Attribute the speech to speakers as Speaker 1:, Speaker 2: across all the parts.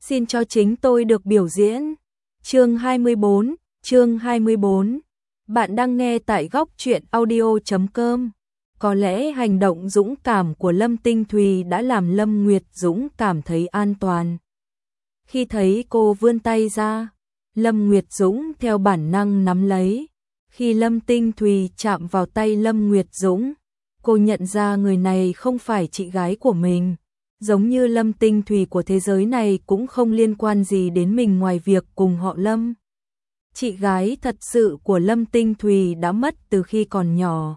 Speaker 1: xin cho chính tôi được biểu diễn. Chương 24. Bạn đang nghe tại góc truyện audio.com. Có lẽ hành động dũng cảm của Lâm Tinh Thùy đã làm Lâm Nguyệt Dũng cảm thấy an toàn. Khi thấy cô vươn tay ra, Lâm Nguyệt Dũng theo bản năng nắm lấy. Khi Lâm Tinh Thùy chạm vào tay Lâm Nguyệt Dũng, cô nhận ra người này không phải chị gái của mình. Giống như Lâm Tinh Thùy của thế giới này cũng không liên quan gì đến mình ngoài việc cùng họ Lâm. Chị gái thật sự của Lâm Tinh Thùy đã mất từ khi còn nhỏ,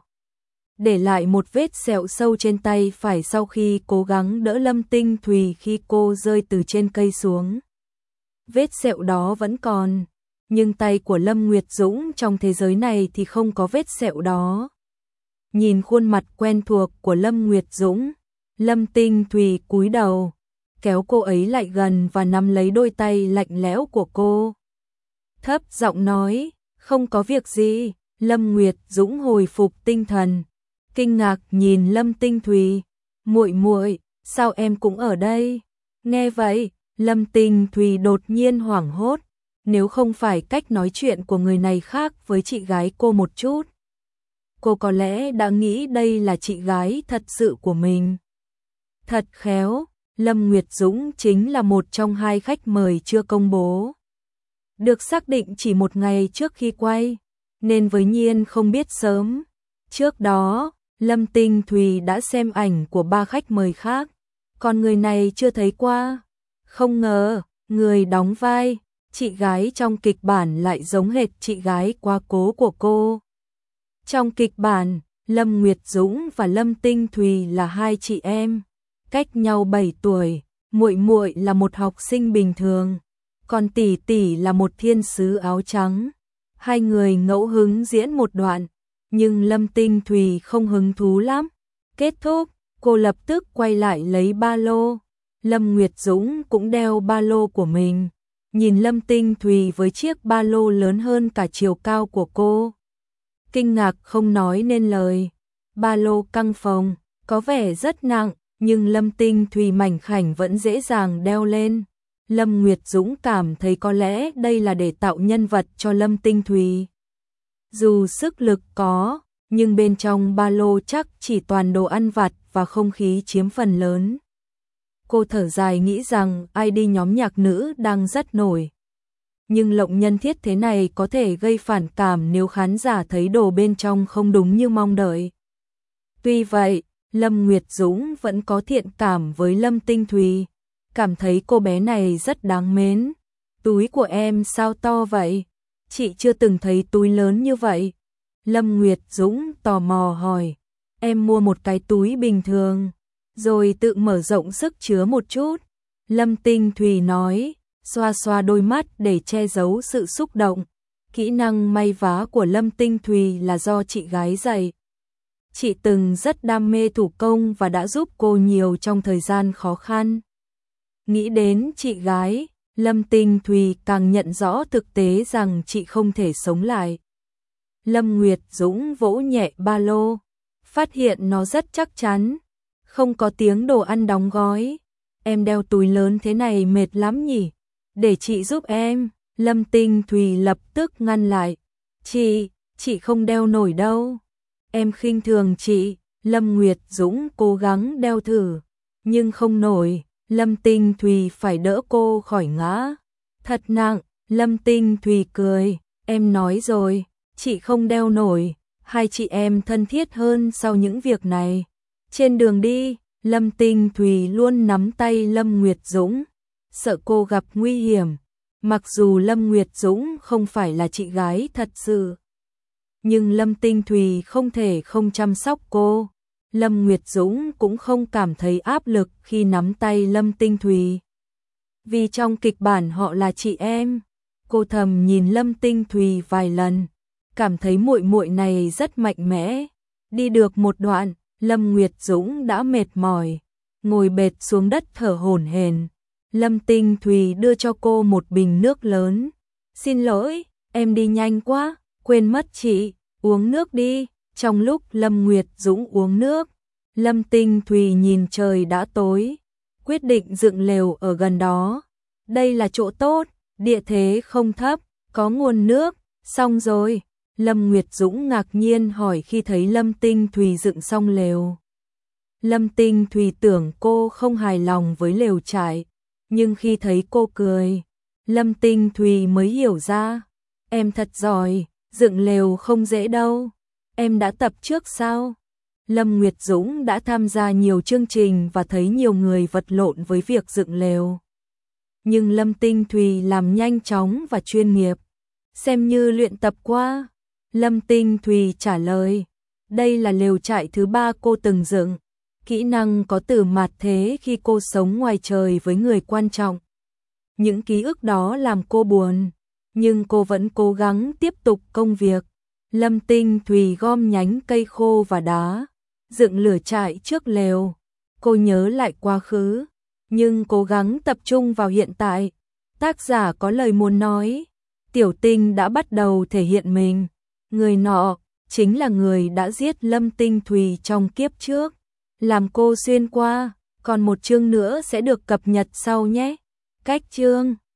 Speaker 1: để lại một vết sẹo sâu trên tay phải sau khi cố gắng đỡ Lâm Tinh Thùy khi cô rơi từ trên cây xuống. Vết sẹo đó vẫn còn, nhưng tay của Lâm Nguyệt Dũng trong thế giới này thì không có vết sẹo đó. Nhìn khuôn mặt quen thuộc của Lâm Nguyệt Dũng, Lâm Tinh Thùy cúi đầu, kéo cô ấy lại gần và nắm lấy đôi tay lạnh lẽo của cô. Thấp giọng nói, không có việc gì. Lâm Nguyệt Dũng hồi phục tinh thần, kinh ngạc nhìn Lâm Tinh Thùy, muội muội, sao em cũng ở đây? Nghe vậy, Lâm Tinh Thùy đột nhiên hoảng hốt, nếu không phải cách nói chuyện của người này khác với chị gái cô một chút, cô có lẽ đã nghĩ đây là chị gái thật sự của mình. Thật khéo, Lâm Nguyệt Dũng chính là một trong hai khách mời chưa công bố, được xác định chỉ một ngày trước khi quay, nên với Nhiên không biết sớm. Trước đó, Lâm Tinh Thùy đã xem ảnh của ba khách mời khác, còn người này chưa thấy qua. Không ngờ, người đóng vai chị gái trong kịch bản lại giống hệt chị gái quá cố của cô. Trong kịch bản, Lâm Nguyệt Dũng và Lâm Tinh Thùy là hai chị em, cách nhau 7 tuổi, muội muội là một học sinh bình thường, còn tỷ tỷ là một thiên sứ áo trắng. Hai người ngẫu hứng diễn một đoạn, nhưng Lâm Tinh Thùy không hứng thú lắm. Kết thúc, cô lập tức quay lại lấy ba lô. Lâm Nguyệt Dũng cũng đeo ba lô của mình, nhìn Lâm Tinh Thùy với chiếc ba lô lớn hơn cả chiều cao của cô, kinh ngạc không nói nên lời. Ba lô căng phồng, có vẻ rất nặng, nhưng Lâm Tinh Thùy mảnh khảnh vẫn dễ dàng đeo lên. Lâm Nguyệt Dũng cảm thấy có lẽ đây là để tạo nhân vật cho Lâm Tinh Thùy. Dù sức lực có, nhưng bên trong ba lô chắc chỉ toàn đồ ăn vặt và không khí chiếm phần lớn. Cô thở dài nghĩ rằng ID nhóm nhạc nữ đang rất nổi, nhưng lộng nhân thiết thế này có thể gây phản cảm nếu khán giả thấy đồ bên trong không đúng như mong đợi. Tuy vậy, Lâm Nguyệt Dũng vẫn có thiện cảm với Lâm Tinh Thùy, cảm thấy cô bé này rất đáng mến. Túi của em sao to vậy? Chị chưa từng thấy túi lớn như vậy. Lâm Nguyệt Dũng tò mò hỏi. Em mua một cái túi bình thường, rồi tự mở rộng sức chứa một chút. Lâm Tinh Thùy nói, xoa xoa đôi mắt để che giấu sự xúc động. Kỹ năng may vá của Lâm Tinh Thùy là do chị gái dạy. Chị từng rất đam mê thủ công và đã giúp cô nhiều trong thời gian khó khăn. Nghĩ đến chị gái, Lâm Tinh Thùy càng nhận rõ thực tế rằng chị không thể sống lại. Lâm Nguyệt Dũng vỗ nhẹ ba lô, phát hiện nó rất chắc chắn, không có tiếng đồ ăn đóng gói. Em đeo túi lớn thế này mệt lắm nhỉ? Để chị giúp em. Lâm Tinh Thùy lập tức ngăn lại. Chị không đeo nổi đâu. Em khinh thường chị. Lâm Nguyệt Dũng cố gắng đeo thử, nhưng không nổi. Lâm Tinh Thùy phải đỡ cô khỏi ngã. Thật nặng. Lâm Tinh Thùy cười. Em nói rồi, chị không đeo nổi. Hai chị em thân thiết hơn sau những việc này. Trên đường đi, Lâm Tinh Thùy luôn nắm tay Lâm Nguyệt Dũng, sợ cô gặp nguy hiểm. Mặc dù Lâm Nguyệt Dũng không phải là chị gái thật sự, nhưng Lâm Tinh Thùy không thể không chăm sóc cô. Lâm Nguyệt Dũng cũng không cảm thấy áp lực khi nắm tay Lâm Tinh Thùy, vì trong kịch bản họ là chị em. Cô thầm nhìn Lâm Tinh Thùy vài lần, cảm thấy muội muội này rất mạnh mẽ. Đi được một đoạn, Lâm Nguyệt Dũng đã mệt mỏi, ngồi bệt xuống đất thở hổn hển. Lâm Tinh Thùy đưa cho cô một bình nước lớn. Xin lỗi, em đi nhanh quá, quên mất chị, uống nước đi. Trong lúc Lâm Nguyệt Dũng uống nước, Lâm Tinh Thùy nhìn trời đã tối, quyết định dựng lều ở gần đó. Đây là chỗ tốt, địa thế không thấp, có nguồn nước, xong rồi. Lâm Nguyệt Dũng ngạc nhiên hỏi khi thấy Lâm Tinh Thùy dựng xong lều. Lâm Tinh Thùy tưởng cô không hài lòng với lều trại, nhưng khi thấy cô cười, Lâm Tinh Thùy mới hiểu ra. Em thật giỏi, dựng lều không dễ đâu. Em đã tập trước sao? Lâm Nguyệt Dũng đã tham gia nhiều chương trình và thấy nhiều người vật lộn với việc dựng lều. Nhưng Lâm Tinh Thùy làm nhanh chóng và chuyên nghiệp, xem như luyện tập qua. Lâm Tinh Thùy trả lời, đây là lều trại thứ 3 cô từng dựng. Kỹ năng có từ mạt thế khi cô sống ngoài trời với người quan trọng. Những ký ức đó làm cô buồn, nhưng cô vẫn cố gắng tiếp tục công việc. Lâm Tinh Thùy gom nhánh cây khô và đá, dựng lửa trại trước lều. Cô nhớ lại quá khứ, nhưng cố gắng tập trung vào hiện tại. Tác giả có lời muốn nói, Tiểu Tinh đã bắt đầu thể hiện mình. Người nọ chính là người đã giết Lâm Tinh Thùy trong kiếp trước, làm cô xuyên qua. Còn một chương nữa sẽ được cập nhật sau nhé. Cách chương